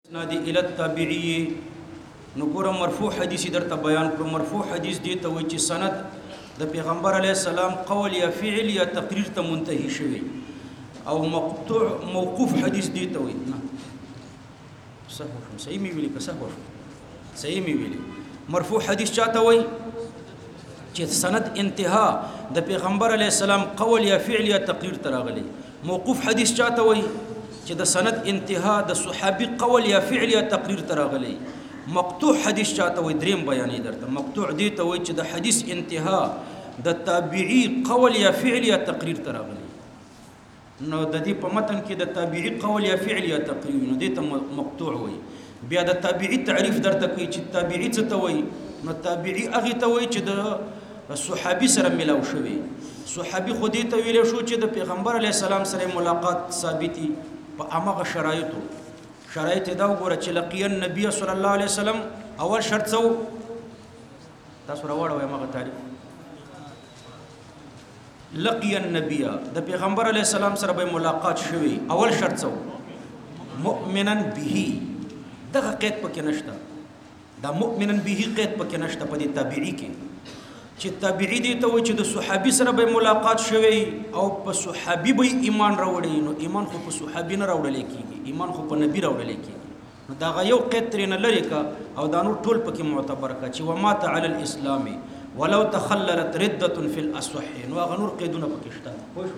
اسناد الى التابعي نقول مرفوع حديث درت بيان مرفوع حديث دي توجه سند د پیغمبر علیه السلام قول یا فعل یا تقریر ته منتهي شوی او مقطوع موقوف حدیث دی ته وي صحیح می ویلي که صحیح می ویلي مرفوع حدیث چاته وي چې سند انتها د پیغمبر علیه السلام قول یا فعل یا تقریر ته راغلی موقوف حدیث چاته وي چې د سند انتها د صحابي قول یا فعل یا تقریر ته راغلی مقطوع حدیث چاته وي دریم بیانې درته مقطوع دی ته وي چې د حدیث انتها د تابعی قول یا فعل یا تقریر ته راغلی نو د دې په متن کې د تابعی قول یا فعل یا تقریر نو دې ته مقطوع وي بیا د تابعی تعریف درته کوي چې تابعی څه ته وي نو تابعی هغه ته وي چې د صحابي سره ملاو شوی صحابي خو دې ته ویل شو چې د پیغمبر علی السلام سره ملاقات ثابتي په هغه شرایطو شرایط دا وګوره چې لقي النبي صلی الله علیه وسلم اول شرط څو تاسو راوړو هغه تعریف لقي النبي د پیغمبر علی السلام سره به ملاقات شوی اول شرط څو مؤمنا به دغه قید پکې نشته دا مؤمنا به قید پکې نشته په دې تابعی کې چې تابعی دی ته و چې د صحابي سره به ملاقات شوی او په صحابي به ایمان راوړي نو ایمان خو په صحابي نه راوړل کیږي ایمان خو په نبی راوړل کیږي نو دا یو قید ترې نه لري کا او دا نور ټول پکې معتبر کا چې ومات علی الاسلام ولو تخللت رده في الاصح نو هغه نور قیدونه پکې شته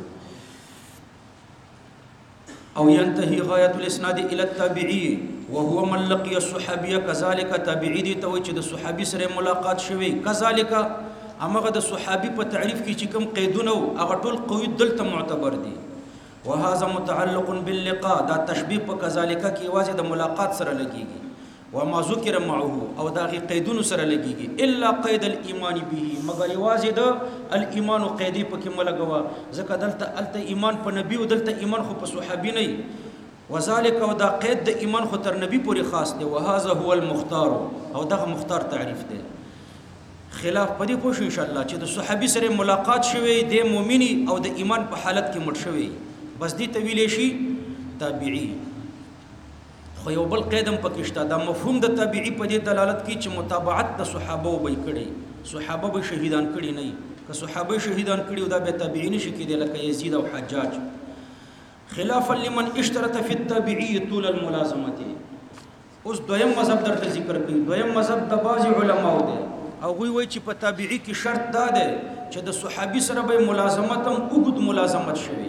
او ينتهي غايه الاسناد الى التابعي وهو من لقي الصحابي كذلك تابعي دي ته چې د صحابي سره ملاقات شوی كذلك امغه د صحابي په تعریف کې چې کوم قیدونه هغه ټول قوی دلته معتبر دي وهذا متعلق باللقاء دا تشبيه په كذلك کې واځي د ملاقات سره لګيږي وما ذکر معه او دا غي قیدونه سره لګيږي الا قید الايمان به مگر واځي د الايمان قیدی په کې ملګوا ځکه دلته الته ایمان په نبی او دلته ایمان خو په صحابي نه وذلك او دا قید د ایمان خو تر نبی پورې خاص دی وهذا هو المختار او دا مختار تعریف دی خلاف پدې پوښ ان شاء الله چې د صحابي سره ملاقات شوی د مؤمنی او د ایمان په حالت کې مړ شوی بس دې طویل شي تابعی خو یو بل قیدم پکشته دا مفهوم د تابعی په دې دلالت کوي چې متابعت د صحابه وبې کړي صحابه به شهیدان کړي نه که صحابه شهیدان کړي دا به تابعین شي کېدل لکه یزید او حجاج خلافا لمن اشترط في التابعي طول الملازمه اوس دویم مذهب درته ذکر کوي دویم مذهب د بعض علماء دی او وی چې په تابعی کې شرط دا دی چې د صحابي سره به ملازمت هم اوږد ملازمت شوی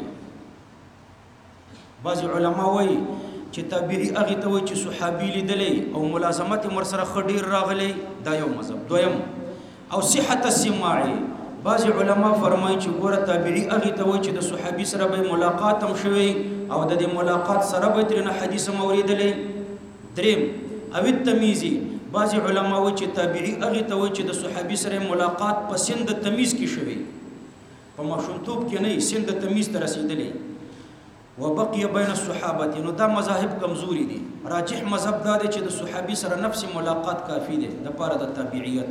بعض علماء وی چې تابعی هغه ته وی چې صحابي لیدلې او ملازمت مر سره خډیر راغلی دا یو مذهب دویم او صحت السماع بعض علماء فرمایي چې ګوره تابعی هغه ته وی چې د صحابي سره به ملاقات هم شوی او د دې ملاقات سره به ترنه حدیث موریدلې دریم او التمیزی بعض علماء وی چې تابعی هغه ته وی چې د صحابي سره ملاقات په سند تمیز کې شوی په ماشومتوب کې نه سند تمیز ته رسیدلې وبقي بين الصحابه نو دا مذاهب کمزوري دي راجح مذهب دا دی چې د صحابي سره نفس ملاقات کافی دی د پاره د تابعیت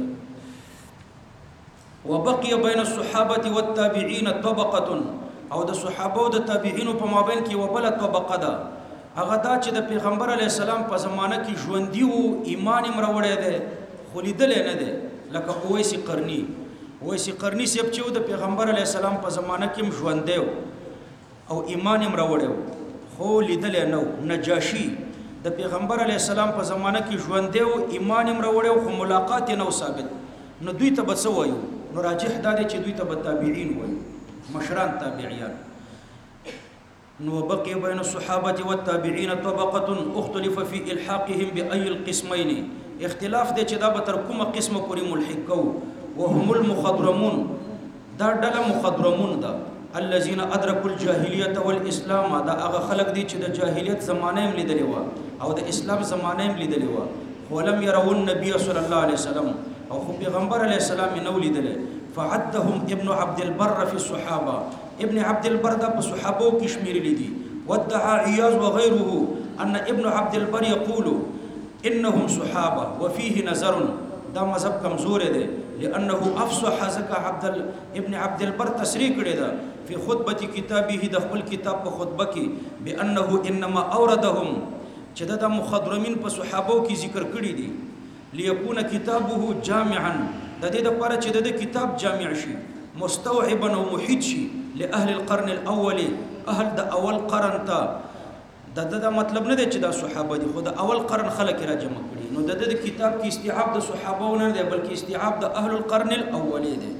وبقي بين الصحابه والتابعين طبقه او د صحابه او د تابعین په مابین کې وبله طبقه ده هغه دا چې د پیغمبر علی السلام په زمانه کې ژوندۍ وو ایمان یې مروړی دی خو لیدلی نه دی لکه اویس قرنی سیب چې د پیغمبر علی السلام په زمانه کې ژوندی و او ایمان یې مروړی و خو لیدلی نه و نجاشي د پیغمبر علی السلام په زمانه کې ژوندی و ایمان یې مروړی و خو ملاقات یې نه و ثابت نو دوی ته به څه وایو نو راجح دا دی چې دوی ته به تابعین وایو مشران تابعیان نو بقي بين الصحابه والتابعين طبقه اختلف في الحاقهم باي القسمين اختلاف دي چې دا به تر کومه قسمه پورې ملحق کو وهم المخضرمون دا ډله مخضرمون دا الذين ادركوا الجاهليه والاسلام دا هغه خلق دي چې د جاهلیت زمانه هم لیدلې و او د اسلام زمانه هم لیدلې و ولم يروا النبي صلى الله عليه وسلم او خو پیغمبر علیه السلام نو لیدلې فعدهم ابن عبد البر في الصحابه ابن عبد البر د صحابو کې شمیر لیدي ودعا عياض وغيره ان ابن عبد البر يقول انهم صحابه وفيه نظر دا مذهب کمزور دی لانه افصح ذکا ابن عبد البر تصریح کړی دا په خطبه کتابه د خپل کتاب په خطبه کې بانه انما اوردهم چې دا مخضرمین په صحابو کې ذکر کړی دي ليكون كتابه جامعا د دې لپاره چې د کتاب جامع شي مستوعبا او محیط شي لاهل القرن الاول اهل د اول قرن ته دا مطلب نه دی چې دا صحابه دي خو د اول قرن خلک را جمع کړي نو د کتاب کې استيعاب د صحابه نه دی بلکې استيعاب د اهل القرن الاول دی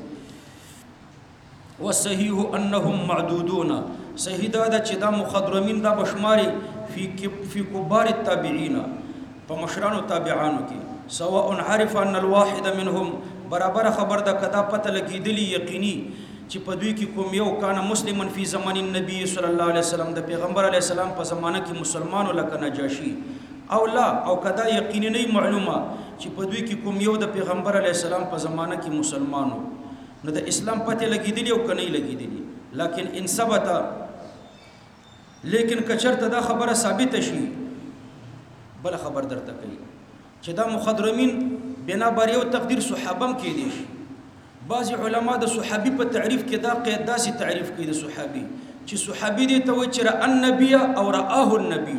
والصحيح انهم معدودون صحیح دا چې دا مخضرمین دا بشماري فی کبار التابعین په مشرانو تابعانو کې سواء عرف ان الواحد منهم برابر خبر دا کدا پته لګیدلی یقیني چې په دوی کې کوم یو کان مسلمان فی زمان النبي صلی الله علیه وسلم د پیغمبر علیه السلام په زمانه کې مسلمانو لکه نجاشی او لا او کدا یقیني نه معلومه چې په دوی کې کوم یو د پیغمبر علیه السلام په زمانه کې مسلمانو نو د اسلام پته لګیدلی او کني لګیدلی لکن ان ثبت لیکن کچرته دا خبره ثابت شي بل خبر درته کوي چې دا مخضرمین بنا بر یو تقدیر صحابم کې دي بعض علما د صحابي په تعریف کې دا قید داسې تعریف کوي د صحابي چې صحابي دې ته وایي چې را النبي او رآه النبي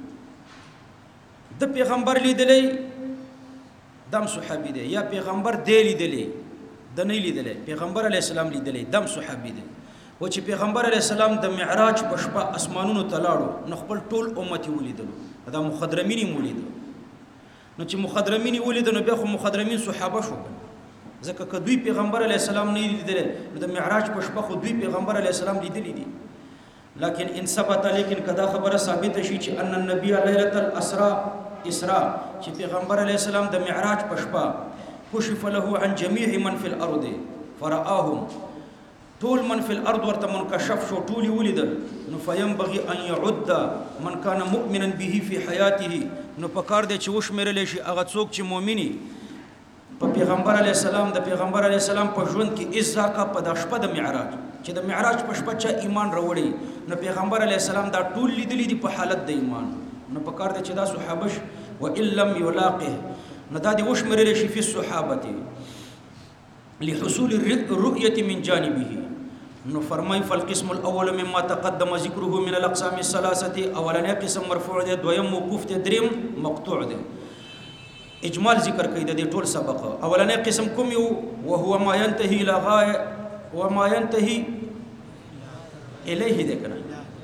د پیغمبر لیدلې دم صحابي دی یا پیغمبر دی لیدلې د نه لیدلې پیغمبر علی السلام لیدلې دم صحابي دی و چې پیغمبر علی السلام د معراج په شپه اسمانونو ته لاړو نو خپل ټول امت ولیدلو دا مخضرمین ولیدل نو چې مخضرمین ولیدل نو بیا خو مخضرمین صحابه شو ځکه که دوی پیغمبر علی السلام نه لیدل نو د معراج په شپه خو دوی پیغمبر علی السلام لیدلی دي لكن ان ثبت لیکن کدا خبره ثابت شي چې ان النبي ليله الاسراء اسراء چې پیغمبر علی السلام د معراج په شپه کشف له عن جميع من في الارض فرآهم طول من في الارض ورته منکشف شو ټول ولیدل نو فينبغي ان يعد من كان مؤمنا به في حياته نو پکار دی چې وشمرل شي هغه څوک چې مؤمنی په پیغمبر علی السلام د پیغمبر علی السلام په ژوند کې ازاکه په د شپه د معراج چې د معراج په شپه چې ایمان راوړي نو پیغمبر علی السلام دا ټول لیدلی دي په حالت د ایمان نو پکار دی چې دا صحابه و ان لم يلاقه نو دا دی وشمرل شي په صحابه لحصول الرؤيه من جانبه نو فرمای فالقسم الاول مما تقدم ذکره من الاقسام الثلاثه اولنی قسم مرفوع دی دویم موقوف دی دریم مقطوع دی اجمال ذکر کوي د ټول سبق اولنی قسم کوم یو وهو ما ينتهي الى غايه وما ينتهي اليه دی کنه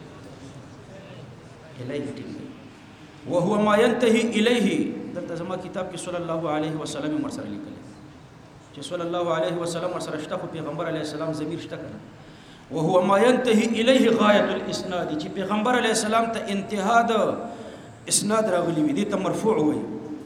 اليه وهو ما ينتهي اليه دلته زما کتاب کې صلی الله علیه وسلم مرسل لیکل چې صلی الله علیه وسلم سره شته پیغمبر علیه السلام ضمیر شته کنه وهو ما ينتهي اليه غايه الاسناد چې پیغمبر علیه السلام ته انتها د اسناد راغلی وي دي ته مرفوع وي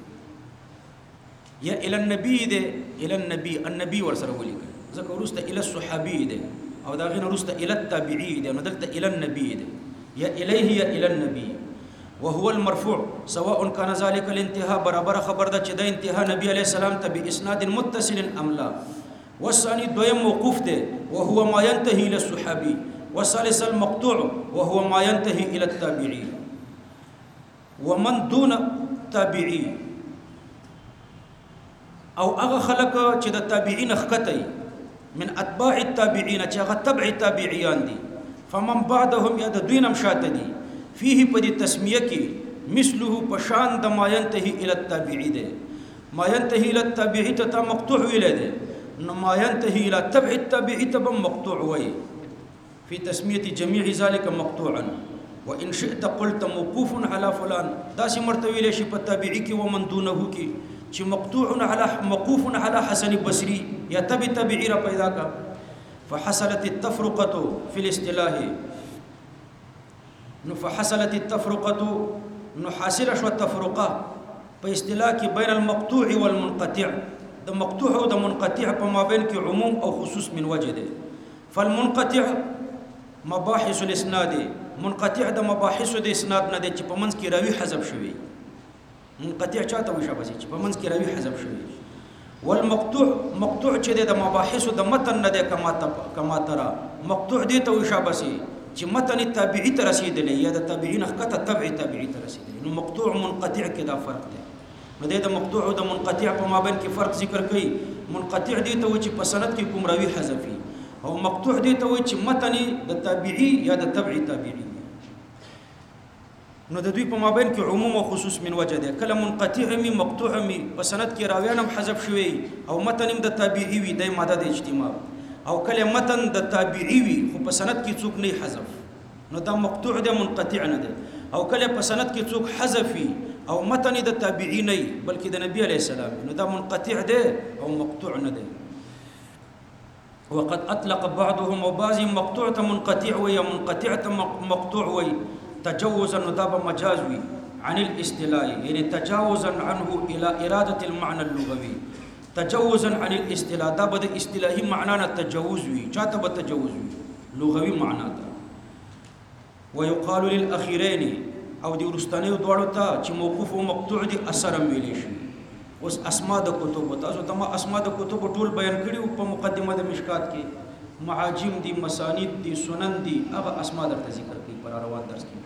یا الى النبي ده الى النبي ورسره ولي ذکر ورسته الى الصحابي ده او دا غیر ورسته الى التابعي ده نو دلته الى النبي ده یا اليه یا الى النبي وهو المرفوع سواء كان ذلك الانتهاء برابر خبر ده چې د انتهاء نبی عليه السلام ته باسناد متصل ام لا والثاني دویم موقوف ده وهو ما ينتهي الى الصحابي والثالث المقطوع وهو ما ينتهي الى التابعي ومن دون تابعي او هغه خلق چې د تابعین خکتای من اتباع التابعین چې هغه تبع تابعیان دي فمن بعدهم یا د دوی نم شاته دي فيه په دې تسمیه کې مثله پشان د ما ينتهي الى التابعي ده ما ينتهي الى التابعي ته مقطوع ویل ده نو ما ينتهي الى تبع التابعي ته مقطوع وي في تسميه جميع ذلك مقطوعا وان شئت قلت موقوف على فلان دا سي مرتوی له شي په تابعي کې ومن دونه کې چې موقوف على حسن البصري یا تبعی را پیدا کا فحصلت التفرقه في الاصطلاح نو فحصلت التفرقه نو حاصل شو التفرقه په اصطلاح کې بین المقطوع والمنقطع د مقطوع او د منقطع په مابین کې عموم او خصوص من وجه ده فالمنقطع مباحث الاسناد منقطع د مباحث د اسناد نه چې په منځ کې راوي حذف شوی منقطع چاته وشابه چې په منځ کې راوي حذف شوی والمقطوع مقطوع چې د مباحث د متن نه ده کما ترى مقطوع دي ته وشابه چې متن تابعی ته رسیدلی یا د تابعین حقته تبع تابعی ته رسیدلی نو مقطوع منقطع کې دا فرق دی نو د مقطوع او د منقطع په مابین کې فرق ذکر کړي منقطع دي ته چې په سند کې کوم راوي حذفي او مقطوع دي ته چې متن د تابعی یا د تبع تابعی نو د دوی په مابین کې عموم او خصوص من وجه ده کله منقطع می مقطوع می په سند کې راویان هم حذف شوی او متن هم د تابعی وي د ماده د اجتماع او کله متن د تابعی وي خو په سند کې څوک نه حذف نو دا مقطوع ده منقطع نه ده او کله په سند کې څوک حذفي او متن د تابعی نه بلکې د نبی علی السلام نو دا منقطع ده او مقطوع نه ده وقد اطلق بعضهم وبعض مقطوع منقطع ويا منقطع مقطوع وي تجوزا نداب مجاز وي عن الاستلاء يعني تجاوزا عنه الى اراده المعنى اللغوي تجوزا عن الاستلاء دا بد اصطلاحي معنى التجوز وي چاته بتجوز وي لغوي معنى دا ويقال للاخيرين او دي ورستاني دوړو ته چې موقوف او مقطوع دي اثر ویلې شي اوس اسماء د کتب تاسو ته اسماء د کتب ټول بیان کړیو په مقدمه د مشکات کې معاجم دي مسانید دي سنن دي هغه اسماء درته ذکر کړي پر روان درس کې